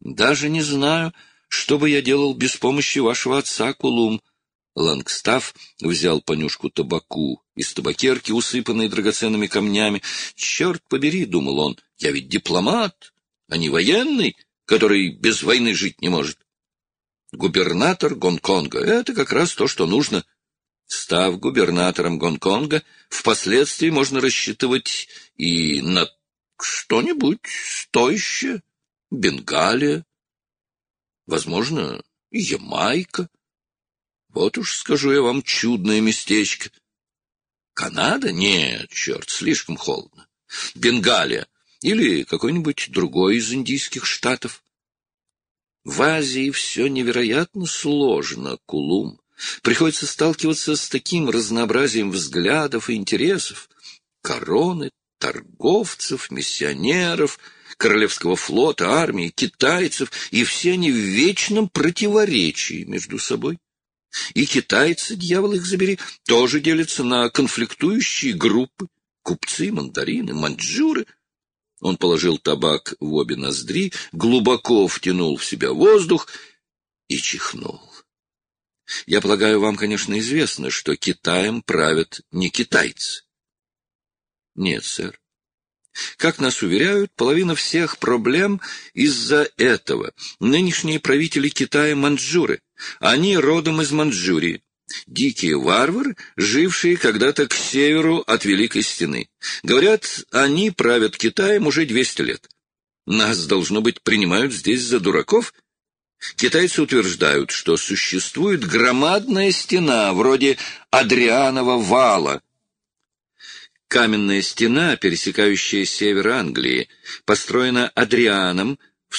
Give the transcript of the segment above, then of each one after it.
Даже не знаю, что бы я делал без помощи вашего отца, Кулум. Лангстаф взял понюшку табаку из табакерки, усыпанной драгоценными камнями. «Черт побери», — думал он, — «я ведь дипломат, а не военный, который без войны жить не может. Губернатор Гонконга — это как раз то, что нужно. Став губернатором Гонконга, впоследствии можно рассчитывать и на что-нибудь стоящее. Бенгалия, возможно, Ямайка. Вот уж, скажу я вам, чудное местечко. Канада? Нет, черт, слишком холодно. Бенгалия или какой-нибудь другой из индийских штатов. В Азии все невероятно сложно, Кулум. Приходится сталкиваться с таким разнообразием взглядов и интересов. Короны, торговцев, миссионеров, королевского флота, армии, китайцев, и все они в вечном противоречии между собой. И китайцы, дьявол их забери, тоже делятся на конфликтующие группы. Купцы, мандарины, маньчжуры. Он положил табак в обе ноздри, глубоко втянул в себя воздух и чихнул. Я полагаю, вам, конечно, известно, что Китаем правят не китайцы. Нет, сэр. Как нас уверяют, половина всех проблем из-за этого. Нынешние правители Китая — маньчжуры. Они родом из Маньчжурии. Дикие варвары, жившие когда-то к северу от Великой Стены. Говорят, они правят Китаем уже 200 лет. Нас, должно быть, принимают здесь за дураков. Китайцы утверждают, что существует громадная стена, вроде Адрианова вала. Каменная стена, пересекающая север Англии, построена Адрианом в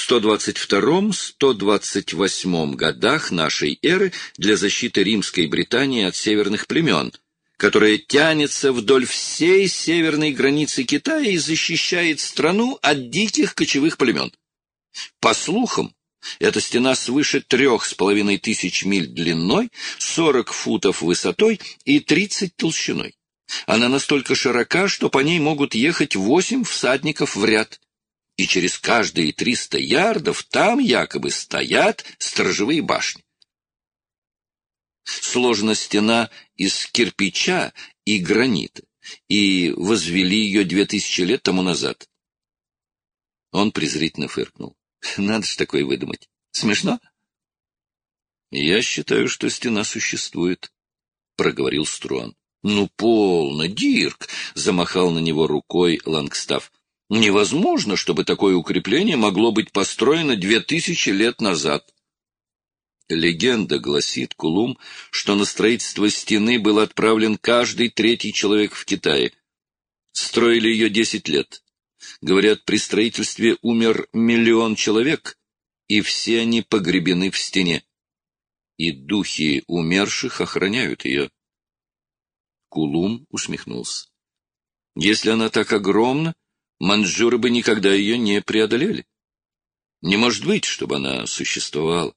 122-128 годах нашей эры для защиты римской Британии от северных племен, которая тянется вдоль всей северной границы Китая и защищает страну от диких кочевых племен. По слухам, эта стена свыше 3500 миль длиной, 40 футов высотой и 30 толщиной. Она настолько широка, что по ней могут ехать 8 всадников в ряд. И через каждые 300 ярдов там якобы стоят сторожевые башни. Сложена стена из кирпича и гранита, и возвели ее 2000 лет тому назад. Он презрительно фыркнул. Надо ж такое выдумать. Смешно? Я считаю, что стена существует, — проговорил Струан. Ну, полно, Дирк, — замахал на него рукой Лангстаф. Невозможно, чтобы такое укрепление могло быть построено 2000 лет назад. Легенда гласит, Кулум, что на строительство стены был отправлен каждый 3-й человек в Китае. Строили ее 10 лет. Говорят, при строительстве умер 1 миллион человек, и все они погребены в стене. И духи умерших охраняют ее. Кулум усмехнулся. Если она так огромна, маньчжуры бы никогда ее не преодолели. Не может быть, чтобы она существовала.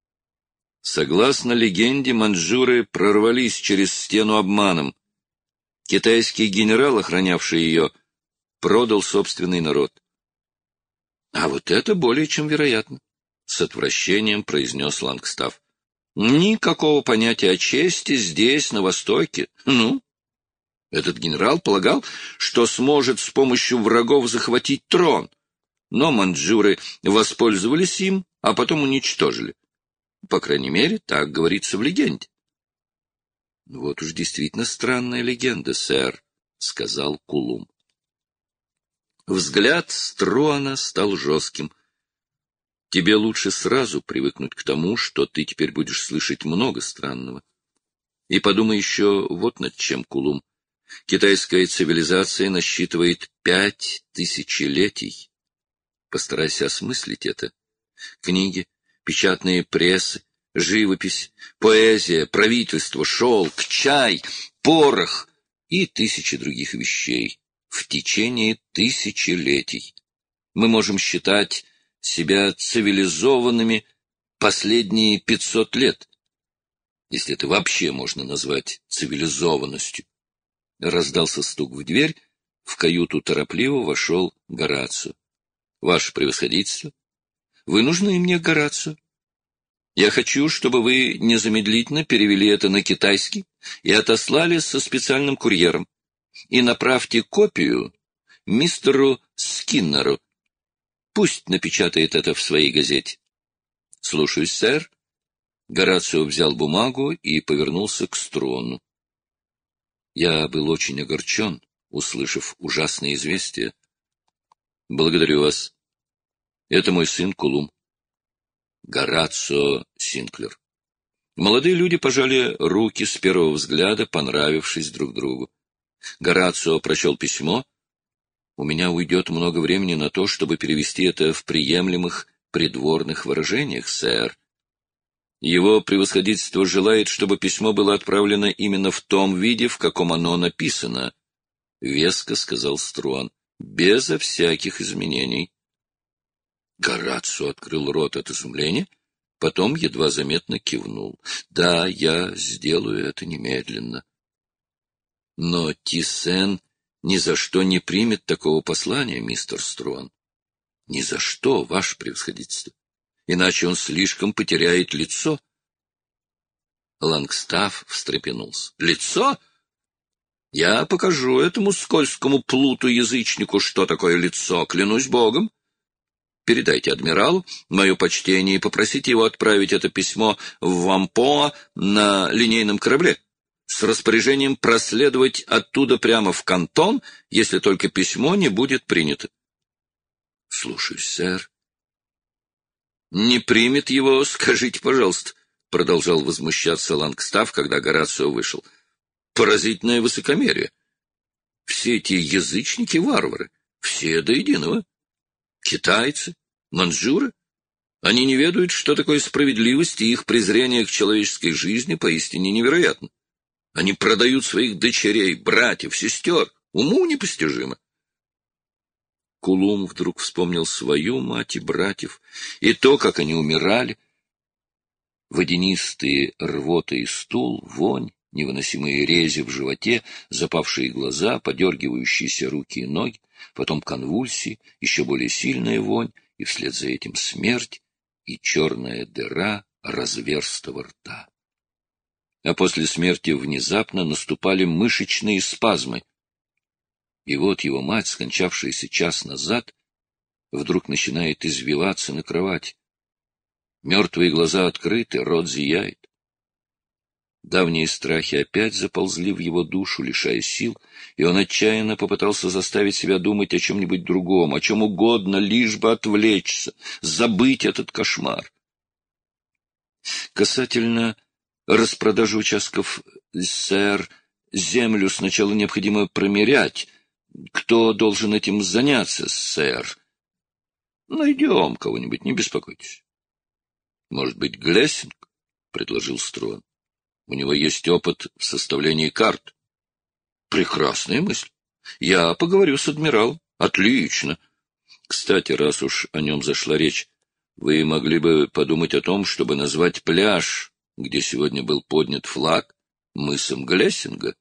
Согласно легенде, маньчжуры прорвались через стену обманом. Китайский генерал, охранявший ее, продал собственный народ. — А вот это более чем вероятно, — с отвращением произнес Лангстаф. — Никакого понятия о чести здесь, на Востоке. Ну, этот генерал полагал, что сможет с помощью врагов захватить трон, но маньчжуры воспользовались им, а потом уничтожили. По крайней мере, так говорится в легенде. — Вот уж действительно странная легенда, сэр, — сказал Кулум. Взгляд Струана стал жестким. — Тебе лучше сразу привыкнуть к тому, что ты теперь будешь слышать много странного. И подумай еще вот над чем, Кулум. Китайская цивилизация насчитывает 5 тысячелетий. Постарайся осмыслить это. Книги, печатные прессы, живопись, поэзия, правительство, шелк, чай, порох и тысячи других вещей в течение тысячелетий. Мы можем считать себя цивилизованными последние 500 лет, если это вообще можно назвать цивилизованностью. Раздался стук в дверь, в каюту торопливо вошел Горацио. — Ваше превосходительство! Вы нужны мне, Горацио. Я хочу, чтобы вы незамедлительно перевели это на китайский и отослали со специальным курьером. И направьте копию мистеру Скиннеру. Пусть напечатает это в своей газете. — Слушаюсь, сэр. Горацио взял бумагу и повернулся к Струану. Я был очень огорчен, услышав ужасное известие. — Благодарю вас. Это мой сын Кулум. Горацио Синклер. Молодые люди пожали руки с первого взгляда, понравившись друг другу. Горацио прочел письмо. У меня уйдет много времени на то, чтобы перевести это в приемлемых придворных выражениях, сэр. Его превосходительство желает, чтобы письмо было отправлено именно в том виде, в каком оно написано, — веско сказал Струан, — безо всяких изменений. Горацио открыл рот от изумления, потом едва заметно кивнул. — Да, я сделаю это немедленно. Но Тисен ни за что не примет такого послания, мистер Струан. Ни за что, ваше превосходительство. Иначе он слишком потеряет лицо. Лангстаф встрепенулся. — Лицо? Я покажу этому скользкому плуту-язычнику, что такое лицо, клянусь богом. Передайте адмиралу мое почтение и попросите его отправить это письмо в Вампоа на линейном корабле с распоряжением проследовать оттуда прямо в Кантон, если только письмо не будет принято. — Слушаюсь, сэр. — Не примет его, скажите, пожалуйста, — продолжал возмущаться Лангстаф, когда Горацио вышел. — Поразительное высокомерие. Все эти язычники — варвары, все до единого. Китайцы, маньчжуры, они не ведают, что такое справедливость, и их презрение к человеческой жизни поистине невероятно. Они продают своих дочерей, братьев, сестер, уму непостижимо. Кулум вдруг вспомнил свою мать и братьев, и то, как они умирали. Водянистые рвота и стул, вонь, невыносимые рези в животе, запавшие глаза, подергивающиеся руки и ноги, потом конвульсии, еще более сильная вонь, и вслед за этим смерть и черная дыра разверстого рта. А после смерти внезапно наступали мышечные спазмы. И вот его мать, скончавшаяся час назад, вдруг начинает извиваться на кровати. Мертвые глаза открыты, рот зияет. Давние страхи опять заползли в его душу, лишая сил, и он отчаянно попытался заставить себя думать о чем-нибудь другом, о чем угодно, лишь бы отвлечься, забыть этот кошмар. Касательно распродажи участков, сэр, землю сначала необходимо промерять. Кто должен этим заняться, сэр? Найдем кого-нибудь, не беспокойтесь. Может быть, Глессинг? — предложил Струан. У него есть опыт в составлении карт. Прекрасная мысль. Я поговорю с адмиралом. Отлично. Кстати, раз уж о нем зашла речь, вы могли бы подумать о том, чтобы назвать пляж, где сегодня был поднят флаг, мысом Глессинга.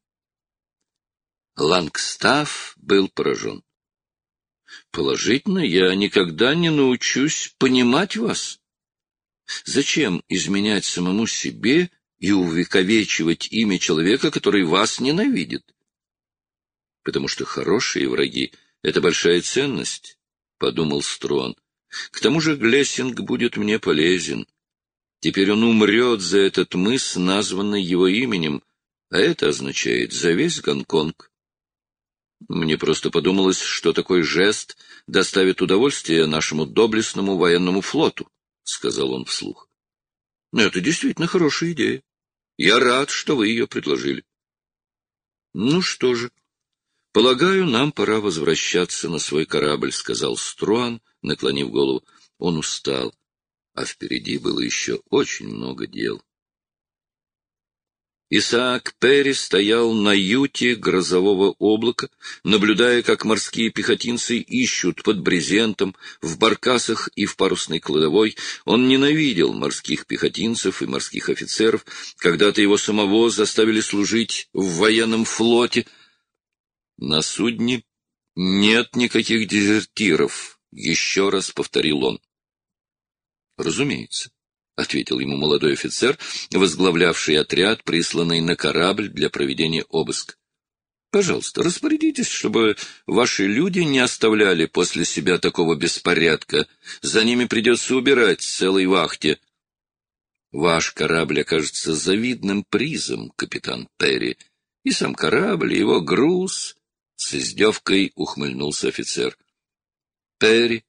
Лангстаф был поражен. Положительно, я никогда не научусь понимать вас. Зачем изменять самому себе и увековечивать имя человека, который вас ненавидит? Потому что хорошие враги — это большая ценность, — подумал Струан. К тому же Глессинг будет мне полезен. Теперь он умрет за этот мыс, названный его именем, а это означает за весь Гонконг. Мне просто подумалось, что такой жест доставит удовольствие нашему доблестному военному флоту, — сказал он вслух. — Это действительно хорошая идея. Я рад, что вы ее предложили. — Ну что же, полагаю, нам пора возвращаться на свой корабль, — сказал Струан, наклонив голову. Он устал, а впереди было еще очень много дел. Исаак Перри стоял на юте грозового облака, наблюдая, как морские пехотинцы ищут под брезентом, в баркасах и в парусной кладовой. Он ненавидел морских пехотинцев и морских офицеров. Когда-то его самого заставили служить в военном флоте. На судне нет никаких дезертиров, еще раз повторил он. Разумеется, — ответил ему молодой офицер, возглавлявший отряд, присланный на корабль для проведения обыска. — Пожалуйста, распорядитесь, чтобы ваши люди не оставляли после себя такого беспорядка. За ними придется убирать целой вахте. Ваш корабль окажется завидным призом, капитан Перри, и сам корабль, и его груз. С издевкой ухмыльнулся офицер. Перри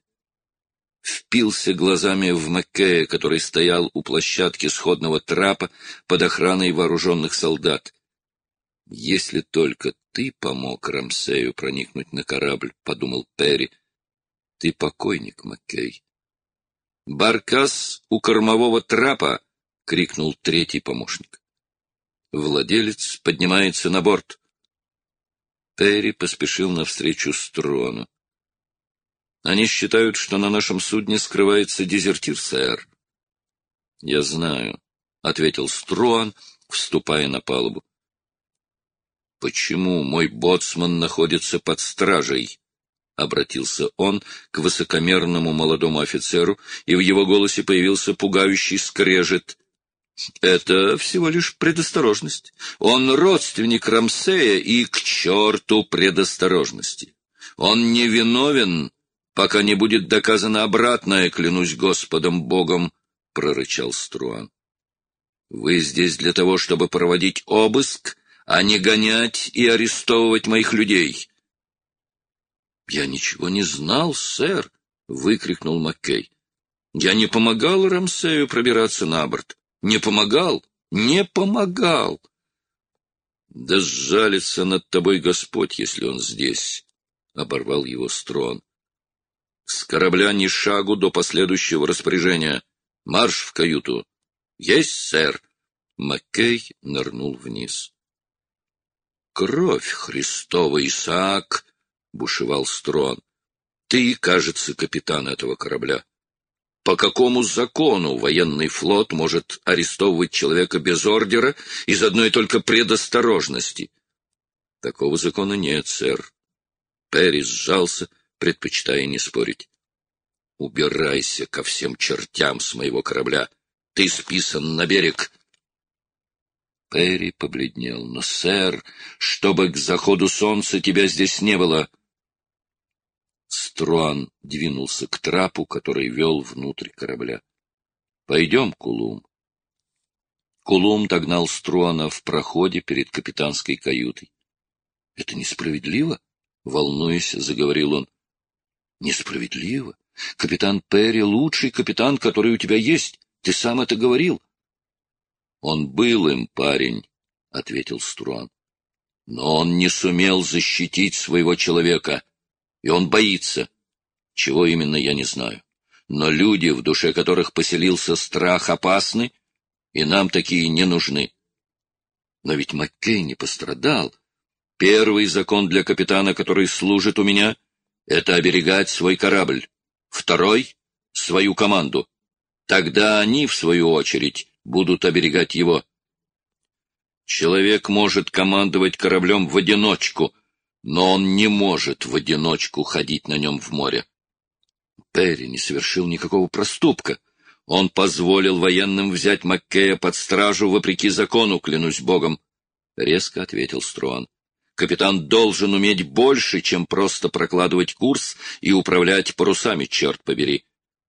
впился глазами в Маккея, который стоял у площадки сходного трапа под охраной вооруженных солдат. «Если только ты помог Рамсею проникнуть на корабль, — подумал Перри, — ты покойник, Маккей». «Баркас у кормового трапа!» — крикнул третий помощник. «Владелец поднимается на борт». Перри поспешил навстречу Струану. «Они считают, что на нашем судне скрывается дезертир, сэр». «Я знаю», — ответил Струан, вступая на палубу. «Почему мой боцман находится под стражей?» — обратился он к высокомерному молодому офицеру, и в его голосе появился пугающий скрежет. «Это всего лишь предосторожность. Он родственник Рамсея, и к черту предосторожности. Он не виновен, пока не будет доказано обратное, клянусь Господом Богом», — прорычал Струан. «Вы здесь для того, чтобы проводить обыск, а не гонять и арестовывать моих людей». «Я ничего не знал, сэр», — выкрикнул Маккей. «Я не помогал Рамсею пробираться на борт. Не помогал, не помогал». «Да сжалится над тобой Господь, если он здесь», — оборвал его Струан. «С корабля ни шагу до последующего распоряжения. Марш в каюту». «Есть, сэр». Маккей нырнул вниз. «Кровь Христова, Исаак!» — бушевал Струан. «Ты, кажется, капитан этого корабля. По какому закону военный флот может арестовывать человека без ордера из одной только предосторожности?» «Такого закона нет, сэр». Перри сжался, предпочитая не спорить. «Убирайся ко всем чертям с моего корабля. Ты списан на берег». Перри побледнел. «Но, сэр, чтобы к заходу солнца тебя здесь не было!» Струан двинулся к трапу, который вел внутрь корабля. «Пойдем, Кулум». Кулум догнал Струана в проходе перед капитанской каютой. «Это несправедливо?» — волнуясь, заговорил он. «Несправедливо? Капитан Перри — лучший капитан, который у тебя есть. Ты сам это говорил». «Он был им, парень», — ответил Струан. «Но он не сумел защитить своего человека, и он боится. Чего именно, я не знаю. Но люди, в душе которых поселился страх, опасны, и нам такие не нужны». «Но ведь Маккей не пострадал. Первый закон для капитана, который служит у меня, — это оберегать свой корабль. Второй — свою команду. Тогда они, в свою очередь, будут оберегать его. Человек может командовать кораблем в одиночку, но он не может в одиночку ходить на нем в море. Перри не совершил никакого проступка. Он позволил военным взять Маккея под стражу вопреки закону, клянусь Богом, — резко ответил Струан. Капитан должен уметь больше, чем просто прокладывать курс и управлять парусами, черт побери.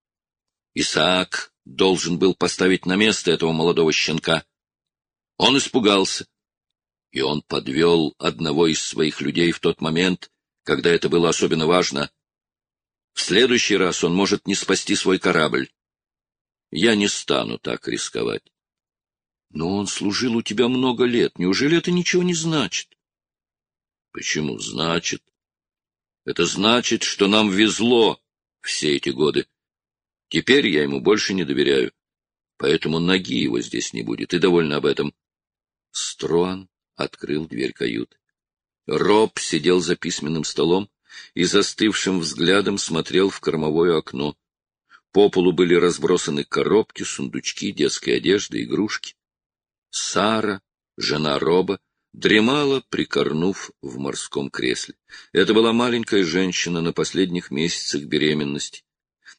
Исаак должен был поставить на место этого молодого щенка. Он испугался, и он подвел одного из своих людей в тот момент, когда это было особенно важно. В следующий раз он может не спасти свой корабль. Я не стану так рисковать. Но он служил у тебя много лет. Неужели это ничего не значит? Почему значит? Это значит, что нам везло все эти годы. Теперь я ему больше не доверяю, поэтому ноги его здесь не будет, и довольно об этом. Струан открыл дверь каюты. Роб сидел за письменным столом и застывшим взглядом смотрел в кормовое окно. По полу были разбросаны коробки, сундучки, детской одежды, игрушки. Сара, жена Роба, дремала, прикорнув в морском кресле. Это была маленькая женщина на последних месяцах беременности.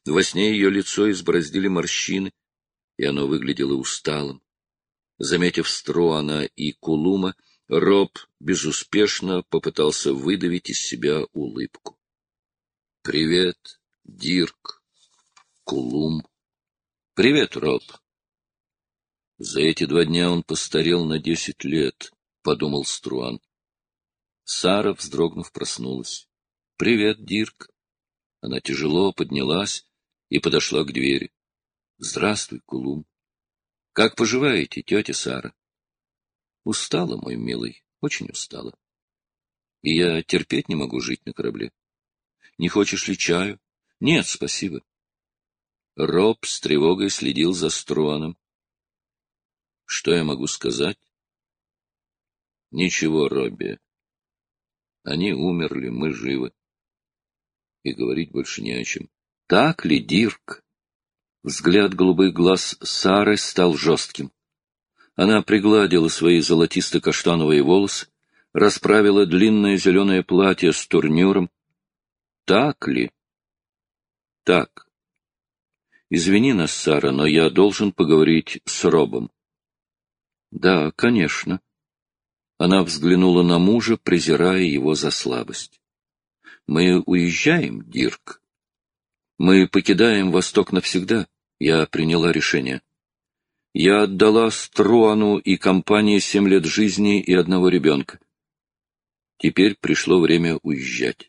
Во сне ее лицо избороздили морщины, и оно выглядело усталым. Заметив Струана и Кулума, Роб безуспешно попытался выдавить из себя улыбку. — Привет, Дирк, Кулум. — Привет, Роб. За эти 2 дня он постарел на 10 лет, — подумал Струан. Сара, вздрогнув, проснулась. — Привет, Дирк. Она тяжело поднялась и подошла к двери. — Здравствуй, Кулум. — Как поживаете, тетя Сара? — Устала, мой милый, очень устала. И я терпеть не могу жить на корабле. Не хочешь ли чаю? — Нет, спасибо. Роб с тревогой следил за Струаном. — Что я могу сказать? — Ничего, Робби. Они умерли, мы живы. И говорить больше не о чем. — Так ли, Дирк? Взгляд голубых глаз Сары стал жестким. Она пригладила свои золотисто-каштановые волосы, расправила длинное зеленое платье с турнюром. — Так ли? — Так. Извини нас, Сара, но я должен поговорить с Робом. — Да, конечно. Она взглянула на мужа, презирая его за слабость. — Мы уезжаем, Дирк. Мы покидаем Восток навсегда. Я приняла решение. Я отдала Струану и компании 7 лет жизни и 1 ребенка. Теперь пришло время уезжать.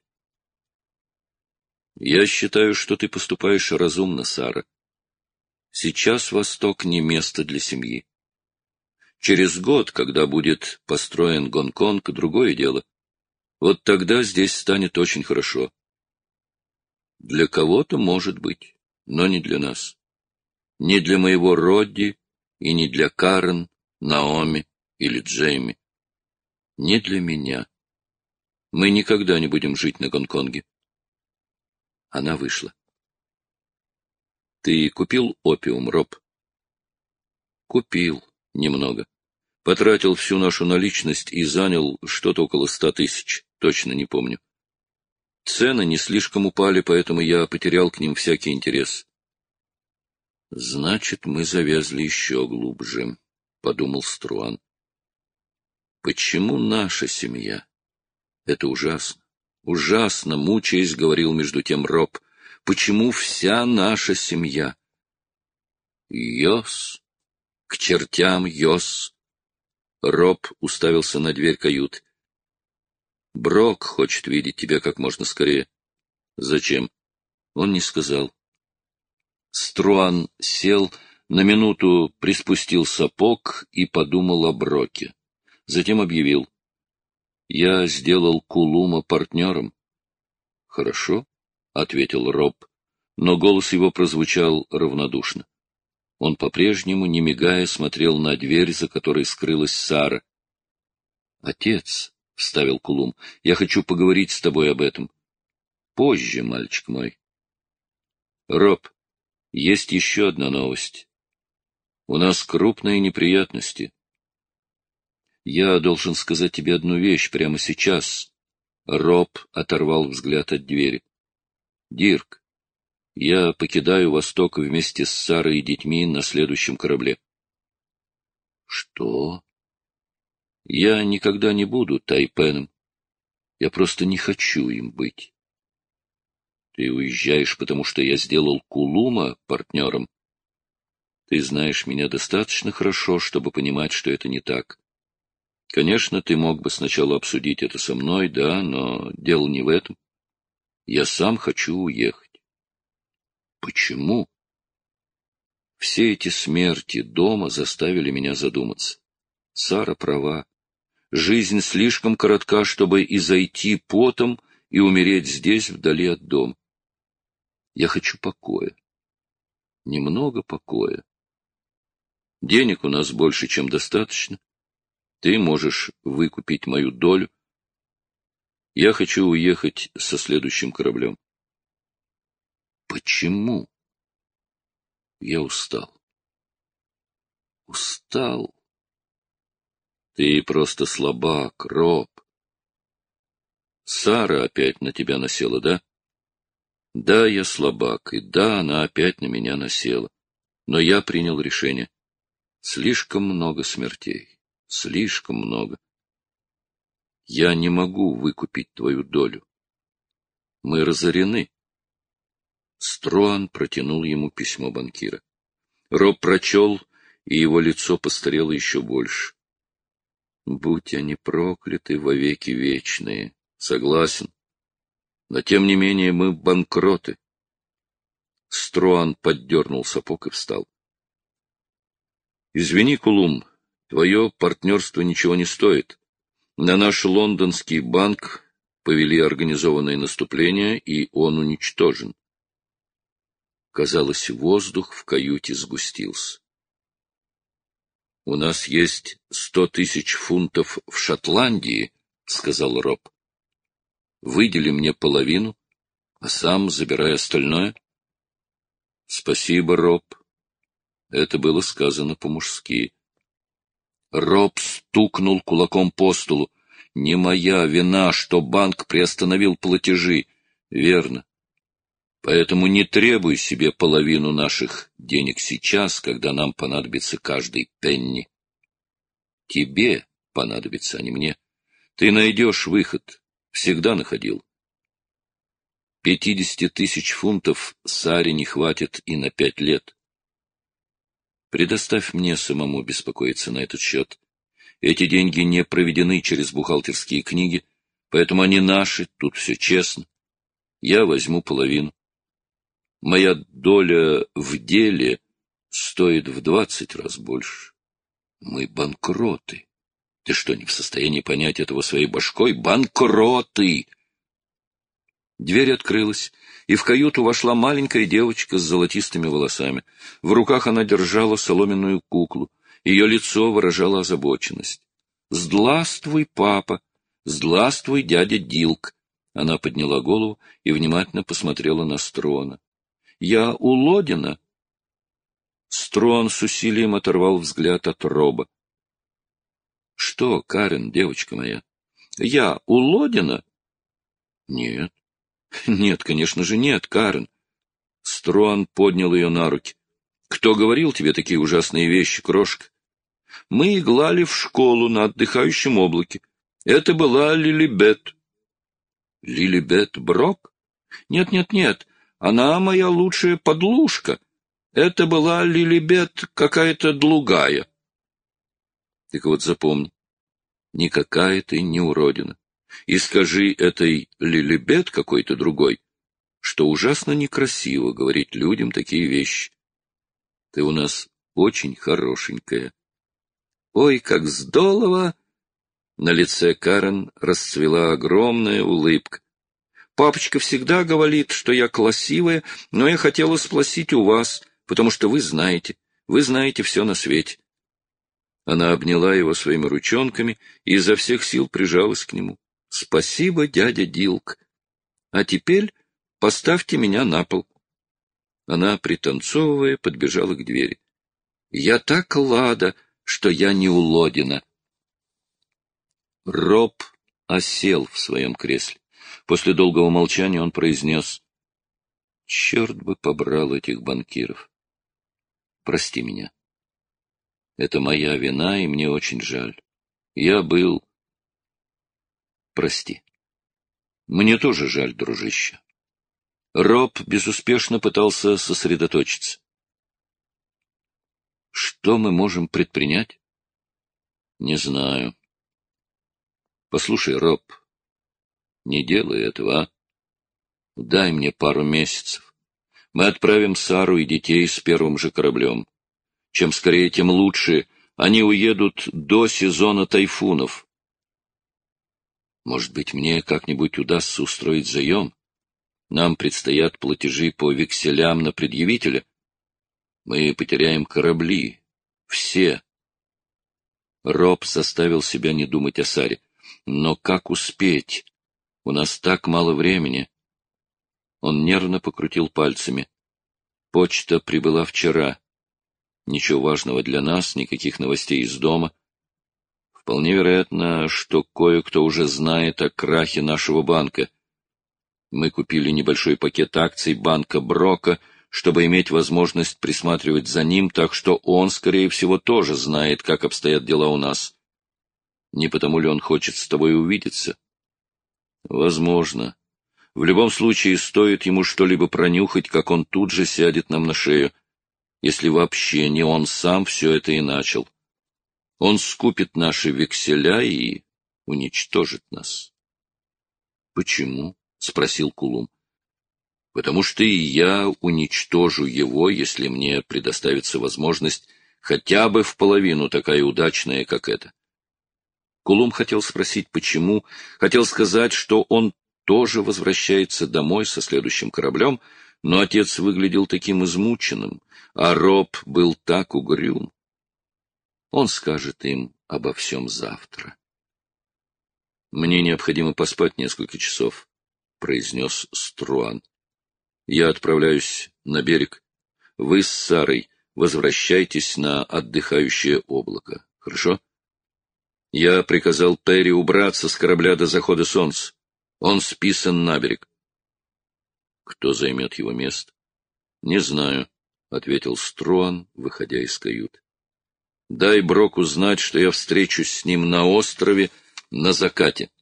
Я считаю, что ты поступаешь разумно, Сара. Сейчас Восток не место для семьи. Через год, когда будет построен Гонконг, другое дело. Вот тогда здесь станет очень хорошо. Для кого-то, может быть, но не для нас. Не для моего Родди и не для Карен, Наоми или Джейми. Не для меня. Мы никогда не будем жить на Гонконге. Она вышла. Ты купил опиум, Роб? Купил. Немного. Потратил всю нашу наличность и занял что-то около 100 тысяч. Точно не помню. Цены не слишком упали, поэтому я потерял к ним всякий интерес. Значит, мы завязли еще глубже, — подумал Струан. Почему наша семья? Это ужасно. Ужасно, мучаясь, говорил между тем Роб. Почему вся наша семья? Йос. К чертям, Йос. Роб уставился на дверь каюты. Брок хочет видеть тебя как можно скорее. Зачем? Он не сказал. Струан сел, на минуту приспустил сапог и подумал о Броке. Затем объявил. Я сделал Кулума партнером. Хорошо, — ответил Роб, но голос его прозвучал равнодушно. Он по-прежнему, не мигая, смотрел на дверь, за которой скрылась Сара. — Отец, — вставил Кулум, — я хочу поговорить с тобой об этом. — Позже, мальчик мой. — Роб, есть еще одна новость. У нас крупные неприятности. Я должен сказать тебе одну вещь прямо сейчас. Роб оторвал взгляд от двери. Дирк, я покидаю Восток вместе с Сарой и детьми на следующем корабле. Что? Я никогда не буду Тайпеном. Я просто не хочу им быть. Ты уезжаешь, потому что я сделал Кулума партнером? Ты знаешь меня достаточно хорошо, чтобы понимать, что это не так. Конечно, ты мог бы сначала обсудить это со мной, да, но дело не в этом. Я сам хочу уехать. Почему? Все эти смерти дома заставили меня задуматься. Сара права. Жизнь слишком коротка, чтобы и зайти потом и умереть здесь, вдали от дома. Я хочу покоя. Немного покоя. Денег у нас больше, чем достаточно. Ты можешь выкупить мою долю. Я хочу уехать со следующим кораблем. Почему? Я устал. Устал? Ты просто слабак, Роб. Сара опять на тебя насела, да? Да, я слабак, и да, она опять на меня насела. Но я принял решение. Слишком много смертей. Слишком много. Я не могу выкупить твою долю. Мы разорены. Строан протянул ему письмо банкира. Роб прочел, и его лицо постарело еще больше. Будь они прокляты во веки вечные. Согласен. Но тем не менее мы банкроты. Строан поддернул сапог и встал. Извини, Кулум, твое партнерство ничего не стоит. На наш лондонский банк повели организованное наступление, и он уничтожен. Казалось, воздух в каюте сгустился. — У нас есть 100 000 фунтов в Шотландии, — сказал Роб. — Выдели мне половину, а сам забирай остальное. — Спасибо, Роб. Это было сказано по-мужски. Роб стукнул кулаком по столу. Не моя вина, что банк приостановил платежи. Верно. Поэтому не требуй себе половину наших денег сейчас, когда нам понадобится каждый пенни. Тебе понадобится, а не мне. Ты найдешь выход. Всегда находил. 50 000 фунтов Саре не хватит и на 5 лет. Предоставь мне самому беспокоиться на этот счет. Эти деньги не проведены через бухгалтерские книги, поэтому они наши, тут все честно. Я возьму половину. Моя доля в деле стоит в 20 раз больше. Мы банкроты. Ты что, не в состоянии понять этого своей башкой? Банкроты! Дверь открылась, и в каюту вошла маленькая девочка с золотистыми волосами. В руках она держала соломенную куклу. Ее лицо выражало озабоченность. «Здравствуй, папа! Здравствуй, дядя Дилк!» Она подняла голову и внимательно посмотрела на Строна. «Я у Лодина?» Строн с усилием оторвал взгляд от Роба. «Что, Карен, девочка моя? Я у Лодина?» «Нет». «Нет, конечно же, нет, Карен». Строн поднял ее на руки. «Кто говорил тебе такие ужасные вещи, крошка? Мы иглали в школу на отдыхающем облаке. Это была Лилибет». «Лилибет Брок? Нет, она моя лучшая подлушка. Это была Лилибет какая-то другая». Так вот запомни, никакая ты не уродина. И скажи этой Лилибет какой-то другой, что ужасно некрасиво говорить людям такие вещи. Ты у нас очень хорошенькая. Ой, как здорово! На лице Карен расцвела огромная улыбка. Папочка всегда говорит, что я красивая, но я хотела спросить у вас, потому что вы знаете все на свете. Она обняла его своими ручонками и изо всех сил прижалась к нему. «Спасибо, дядя Дилк. А теперь поставьте меня на пол». Она, пританцовывая, подбежала к двери. «Я так рада, что я не у Лодина». Роб осел в своем кресле. После долгого молчания он произнес: «Черт бы побрал этих банкиров. Прости меня. Это моя вина, и мне очень жаль. Я был... Прости. Мне тоже жаль, дружище». Роб безуспешно пытался сосредоточиться. «Что мы можем предпринять?» «Не знаю». «Послушай, Роб, не делай этого, а? Дай мне пару месяцев. Мы отправим Сару и детей с первым же кораблем. Чем скорее, тем лучше. Они уедут до сезона тайфунов. Может быть, мне как-нибудь удастся устроить заем? Нам предстоят платежи по векселям на предъявителя. Мы потеряем корабли. Все». Роб заставил себя не думать о Саре. Но как успеть? У нас так мало времени. Он нервно покрутил пальцами. Почта прибыла вчера. Ничего важного для нас, никаких новостей из дома. Вполне вероятно, что кое-кто уже знает о крахе нашего банка. Мы купили небольшой пакет акций банка Брока, чтобы иметь возможность присматривать за ним, так что он, скорее всего, тоже знает, как обстоят дела у нас. Не потому ли он хочет с тобой увидеться? Возможно. В любом случае, стоит ему что-либо пронюхать, как он тут же сядет нам на шею, если вообще не он сам все это и начал. Он скупит наши векселя и уничтожит нас. — Почему? — спросил Кулум. — Потому что и я уничтожу его, если мне предоставится возможность хотя бы в половину такая удачная, как эта. Кулум хотел спросить, почему, хотел сказать, что он тоже возвращается домой со следующим кораблем, но отец выглядел таким измученным, а Роб был так угрюм. Он скажет им обо всем завтра. — Мне необходимо поспать несколько часов, — произнес Струан. — Я отправляюсь на берег. Вы с Сарой возвращайтесь на отдыхающее облако. Хорошо? Я приказал Перри убраться с корабля до захода солнца. Он списан на берег. Кто займет его место? — Не знаю, — ответил Струан, выходя из каюты. — Дай Броку знать, что я встречусь с ним на острове на закате.